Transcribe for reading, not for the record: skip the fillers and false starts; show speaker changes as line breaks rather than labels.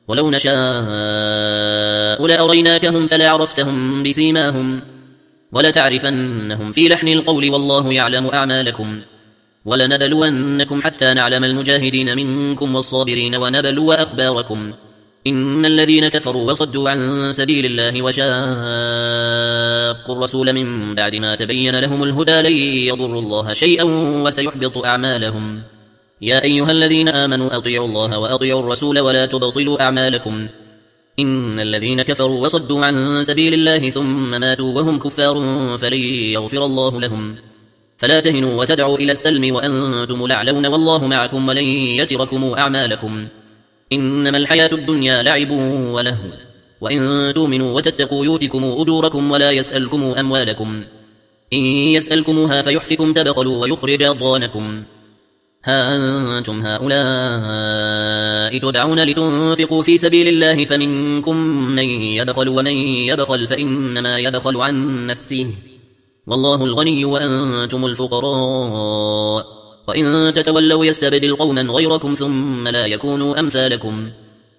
ولو نشاء لأريناكهم فلعرفتهم بسيماهم ولتعرفنهم في لحن القول والله يعلم أعمالكم ولنبلونكم حتى نعلم المجاهدين منكم والصابرين ونبلو أخباركم إن الذين كفروا وصدوا عن سبيل الله وشاقوا الرسول من بعد ما تبين لهم الهدى لن يضروا الله شيئا وسيحبط أعمالهم يا أيها الذين آمنوا أطيعوا الله وأطيعوا الرسول ولا تبطلوا أعمالكم إن الذين كفروا وصدوا عن سبيل الله ثم ماتوا وهم كفار فلن يغفر الله لهم فلا تهنوا وتدعوا إلى السلم وأنتم الأعلون والله معكم ولن يتركم أعمالكم إنما الحياة الدنيا لعب ولهو وإن تؤمنوا وتتقوا يؤتكم أجوركم ولا يسألكم أموالكم إن يسألكموها فيحفكم تبخلوا ويخرج أضغانكم ها أنتم هؤلاء تدعون لتنفقوا في سبيل الله فمنكم من يبخل ومن يبخل فإنما يبخل عن نفسه والله الغني وأنتم الفقراء وإن تتولوا يستبدل قوما غيركم ثم لا يكونوا أمثالكم